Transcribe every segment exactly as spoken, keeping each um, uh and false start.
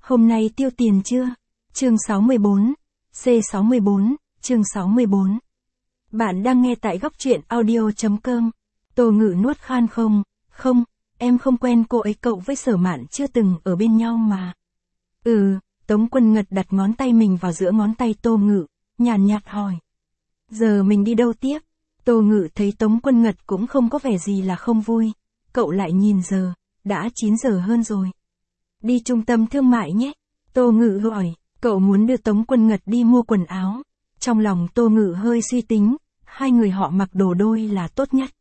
Hôm nay tiêu tiền chưa? Chương sáu mươi bốn, C sáu mươi bốn, chương sáu mươi bốn. Bạn đang nghe tại góc truyện audio.com. Tô Ngự nuốt khan không, không, em không quen cô ấy, cậu với Sở Mạn chưa từng ở bên nhau mà. Ừ, Tống Quân Ngật đặt ngón tay mình vào giữa ngón tay Tô Ngự, nhàn nhạt hỏi. Giờ mình đi đâu tiếp? Tô Ngự thấy Tống Quân Ngật cũng không có vẻ gì là không vui, cậu lại nhìn giờ, đã chín giờ hơn rồi. Đi trung tâm thương mại nhé. Tô Ngự hỏi, cậu muốn đưa Tống Quân Ngật đi mua quần áo. Trong lòng Tô Ngự hơi suy tính, hai người họ mặc đồ đôi là tốt nhất.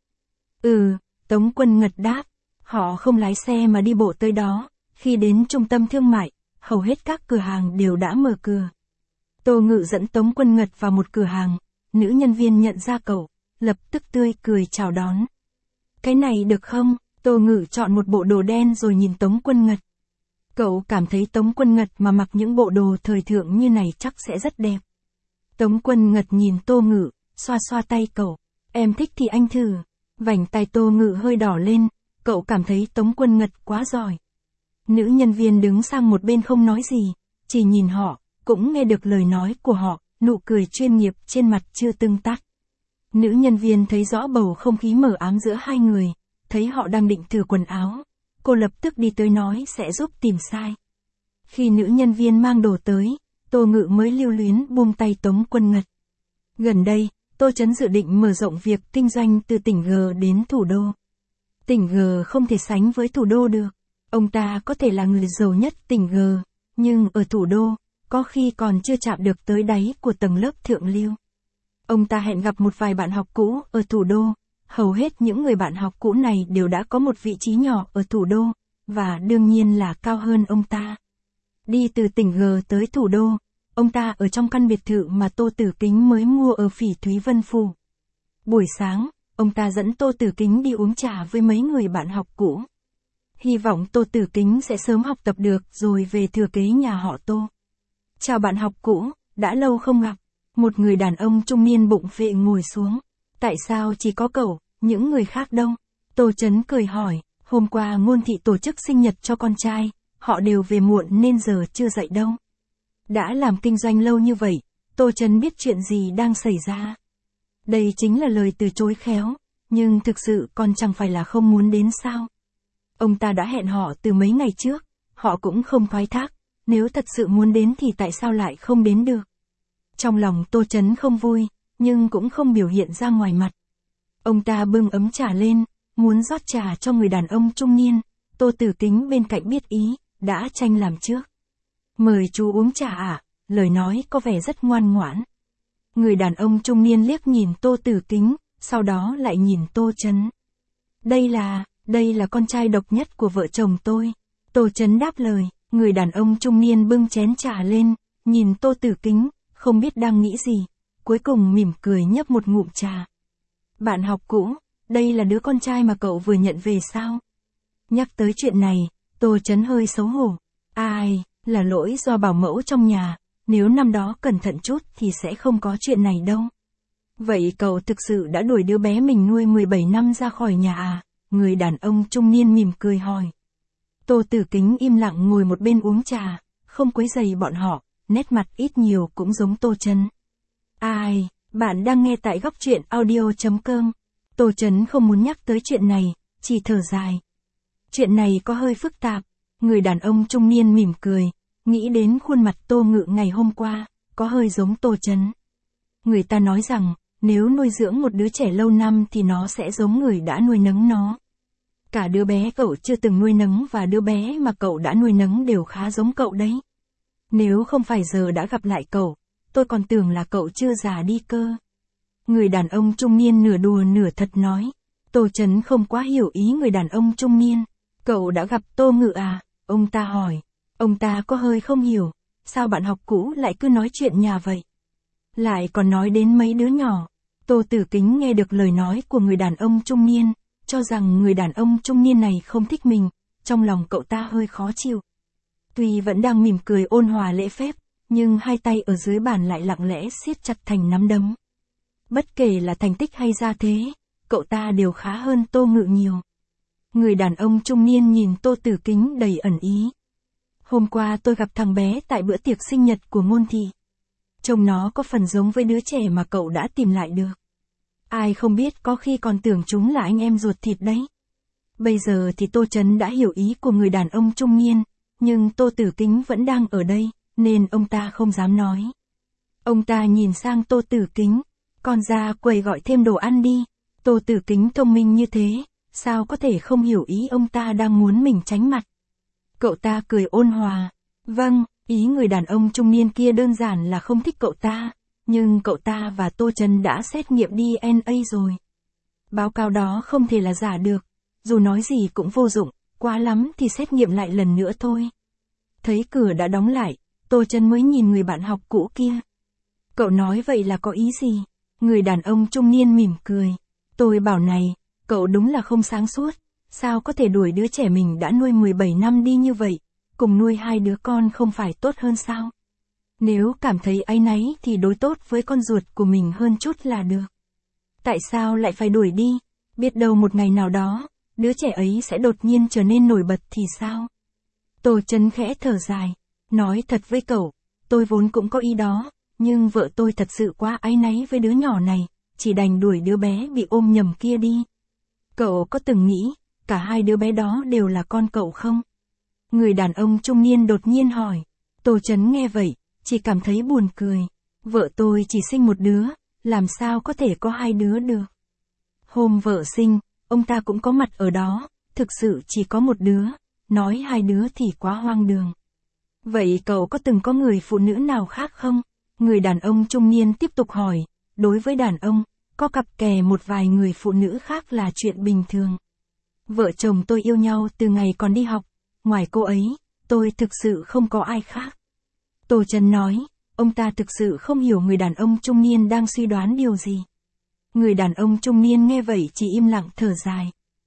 Ừ, Tống Quân Ngật đáp, họ không lái xe mà đi bộ tới đó. Khi đến trung tâm thương mại, hầu hết các cửa hàng đều đã mở cửa. Tô Ngự dẫn Tống Quân Ngật vào một cửa hàng, nữ nhân viên nhận ra cậu, lập tức tươi cười chào đón. Cái này được không? Tô Ngự chọn một bộ đồ đen rồi nhìn Tống Quân Ngật. Cậu cảm thấy Tống Quân Ngật mà mặc những bộ đồ thời thượng như này chắc sẽ rất đẹp. Tống Quân Ngật nhìn Tô Ngự, xoa xoa tay cậu. Em thích thì anh thử. Vành tay Tô Ngự hơi đỏ lên, cậu cảm thấy Tống Quân Ngật quá giỏi. Nữ nhân viên đứng sang một bên không nói gì, chỉ nhìn họ, cũng nghe được lời nói của họ, nụ cười chuyên nghiệp trên mặt chưa tương tác. Nữ nhân viên thấy rõ bầu không khí mờ ám giữa hai người, thấy họ đang định thử quần áo. Cô lập tức đi tới nói sẽ giúp tìm size. Khi nữ nhân viên mang đồ tới, Tô Ngự mới lưu luyến buông tay Tống Quân Ngật. Gần đây, Tô Chấn dự định mở rộng việc kinh doanh từ tỉnh G đến thủ đô. Tỉnh G không thể sánh với thủ đô được. Ông ta có thể là người giàu nhất tỉnh G, nhưng ở thủ đô, có khi còn chưa chạm được tới đáy của tầng lớp thượng lưu. Ông ta hẹn gặp một vài bạn học cũ ở thủ đô. Hầu hết những người bạn học cũ này đều đã có một vị trí nhỏ ở thủ đô, và đương nhiên là cao hơn ông ta. Đi từ tỉnh G tới thủ đô, ông ta ở trong căn biệt thự mà Tô Tử Kính mới mua ở Phỉ Thúy Vân Phủ. Buổi sáng, ông ta dẫn Tô Tử Kính đi uống trà với mấy người bạn học cũ. Hy vọng Tô Tử Kính sẽ sớm học tập được rồi về thừa kế nhà họ Tô. Chào bạn học cũ, đã lâu không gặp. Một người đàn ông trung niên bụng phệ ngồi xuống. Tại sao chỉ có cậu, những người khác đâu? Tô Chấn cười hỏi, hôm qua Ngôn Thị tổ chức sinh nhật cho con trai, họ đều về muộn nên giờ chưa dậy đâu. Đã làm kinh doanh lâu như vậy, Tô Chấn biết chuyện gì đang xảy ra. Đây chính là lời từ chối khéo, nhưng thực sự con chẳng phải là không muốn đến sao? Ông ta đã hẹn họ từ mấy ngày trước, họ cũng không thoái thác, nếu thật sự muốn đến thì tại sao lại không đến được? Trong lòng Tô Chấn không vui, nhưng cũng không biểu hiện ra ngoài mặt. Ông ta bưng ấm trà lên, muốn rót trà cho người đàn ông trung niên. Tô Tử Kính bên cạnh biết ý, đã tranh làm trước. Mời chú uống trà ạ, à? Lời nói có vẻ rất ngoan ngoãn. Người đàn ông trung niên liếc nhìn Tô Tử Kính, sau đó lại nhìn Tô Chấn. Đây là, đây là con trai độc nhất của vợ chồng tôi. Tô Chấn đáp lời, người đàn ông trung niên bưng chén trà lên, nhìn Tô Tử Kính, không biết đang nghĩ gì. Cuối cùng mỉm cười nhấp một ngụm trà. Bạn học cũ, đây là đứa con trai mà cậu vừa nhận về sao? Nhắc tới chuyện này, Tô Chấn hơi xấu hổ. Ai, là lỗi do bảo mẫu trong nhà, nếu năm đó cẩn thận chút thì sẽ không có chuyện này đâu. Vậy cậu thực sự đã đuổi đứa bé mình nuôi mười bảy năm ra khỏi nhà à? Người đàn ông trung niên mỉm cười hỏi. Tô Tử Kính im lặng ngồi một bên uống trà, không quấy rầy bọn họ, nét mặt ít nhiều cũng giống Tô Chấn. Ai, bạn đang nghe tại góc truyện audio.com. Tô Chấn không muốn nhắc tới chuyện này, chỉ thở dài. Chuyện này có hơi phức tạp. Người đàn ông trung niên mỉm cười, nghĩ đến khuôn mặt Tô Ngự ngày hôm qua, có hơi giống Tô Chấn. Người ta nói rằng, nếu nuôi dưỡng một đứa trẻ lâu năm thì nó sẽ giống người đã nuôi nấng nó. Cả đứa bé cậu chưa từng nuôi nấng và đứa bé mà cậu đã nuôi nấng đều khá giống cậu đấy. Nếu không phải giờ đã gặp lại cậu, tôi còn tưởng là cậu chưa già đi cơ. Người đàn ông trung niên nửa đùa nửa thật nói. Tô Chấn không quá hiểu ý người đàn ông trung niên. Cậu đã gặp Tô Ngự à? Ông ta hỏi. Ông ta có hơi không hiểu. Sao bạn học cũ lại cứ nói chuyện nhà vậy? Lại còn nói đến mấy đứa nhỏ. Tô Tử Kính nghe được lời nói của người đàn ông trung niên, cho rằng người đàn ông trung niên này không thích mình. Trong lòng cậu ta hơi khó chịu. Tuy vẫn đang mỉm cười ôn hòa lễ phép, nhưng hai tay ở dưới bàn lại lặng lẽ siết chặt thành nắm đấm. Bất kể là thành tích hay gia thế, cậu ta đều khá hơn Tô Ngự nhiều. Người đàn ông trung niên nhìn Tô Tử Kính đầy ẩn ý. Hôm qua tôi gặp thằng bé tại bữa tiệc sinh nhật của Ngôn Thị. Trông nó có phần giống với đứa trẻ mà cậu đã tìm lại được. Ai không biết có khi còn tưởng chúng là anh em ruột thịt đấy. Bây giờ thì Tô Chấn đã hiểu ý của người đàn ông trung niên, nhưng Tô Tử Kính vẫn đang ở đây, nên ông ta không dám nói. Ông ta nhìn sang Tô Tử Kính, con ra quầy gọi thêm đồ ăn đi. Tô Tử Kính thông minh như thế, sao có thể không hiểu ý ông ta đang muốn mình tránh mặt. Cậu ta cười ôn hòa. Vâng, ý người đàn ông trung niên kia đơn giản là không thích cậu ta, nhưng cậu ta và Tô Chấn đã xét nghiệm đê en a rồi. Báo cáo đó không thể là giả được, dù nói gì cũng vô dụng, quá lắm thì xét nghiệm lại lần nữa thôi. Thấy cửa đã đóng lại, Tô Chấn mới nhìn người bạn học cũ kia. Cậu nói vậy là có ý gì? Người đàn ông trung niên mỉm cười. Tôi bảo này, cậu đúng là không sáng suốt, sao có thể đuổi đứa trẻ mình đã nuôi mười bảy năm đi như vậy, cùng nuôi hai đứa con không phải tốt hơn sao? Nếu cảm thấy áy náy thì đối tốt với con ruột của mình hơn chút là được. Tại sao lại phải đuổi đi? Biết đâu một ngày nào đó, đứa trẻ ấy sẽ đột nhiên trở nên nổi bật thì sao? Tô Chấn khẽ thở dài, nói thật với cậu, tôi vốn cũng có ý đó, nhưng vợ tôi thật sự quá áy náy với đứa nhỏ này, chỉ đành đuổi đứa bé bị ôm nhầm kia đi. Cậu có từng nghĩ, cả hai đứa bé đó đều là con cậu không? Người đàn ông trung niên đột nhiên hỏi. Tô Chấn nghe vậy, chỉ cảm thấy buồn cười. Vợ tôi chỉ sinh một đứa, làm sao có thể có hai đứa được? Hôm vợ sinh, ông ta cũng có mặt ở đó, thực sự chỉ có một đứa, nói hai đứa thì quá hoang đường. Vậy cậu có từng có người phụ nữ nào khác không? Người đàn ông trung niên tiếp tục hỏi. Đối với đàn ông, có cặp kè một vài người phụ nữ khác là chuyện bình thường. Vợ chồng tôi yêu nhau từ ngày còn đi học, ngoài cô ấy, tôi thực sự không có ai khác. Tô Chấn nói, ông ta thực sự không hiểu người đàn ông trung niên đang suy đoán điều gì. Người đàn ông trung niên nghe vậy chỉ im lặng thở dài.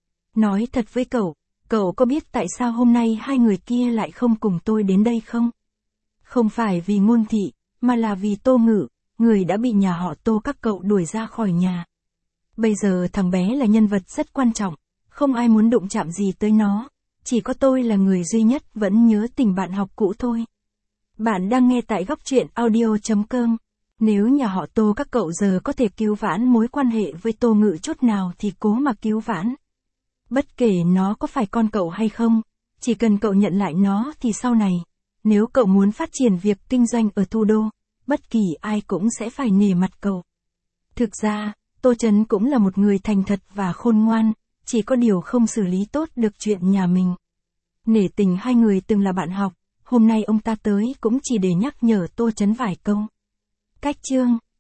Nói thật với cậu, cậu có biết tại sao hôm nay hai người kia lại không cùng tôi đến đây không? Không phải vì Ngôn Thị, mà là vì Tô Ngự, người đã bị nhà họ Tô các cậu đuổi ra khỏi nhà. Bây giờ thằng bé là nhân vật rất quan trọng, không ai muốn đụng chạm gì tới nó, chỉ có tôi là người duy nhất vẫn nhớ tình bạn học cũ thôi. Bạn đang nghe tại góc truyện audio chấm com. Nếu nhà họ Tô các cậu giờ có thể cứu vãn mối quan hệ với Tô Ngự chút nào thì cố mà cứu vãn. Bất kể nó có phải con cậu hay không, chỉ cần cậu nhận lại nó thì sau này, nếu cậu muốn phát triển việc kinh doanh ở thủ đô, bất kỳ ai cũng sẽ phải nể mặt cậu. Thực ra, Tô Chấn cũng là một người thành thật và khôn ngoan, chỉ có điều không xử lý tốt được chuyện nhà mình. Nể tình hai người từng là bạn học, hôm nay ông ta tới cũng chỉ để nhắc nhở Tô Chấn vài câu. Cách chương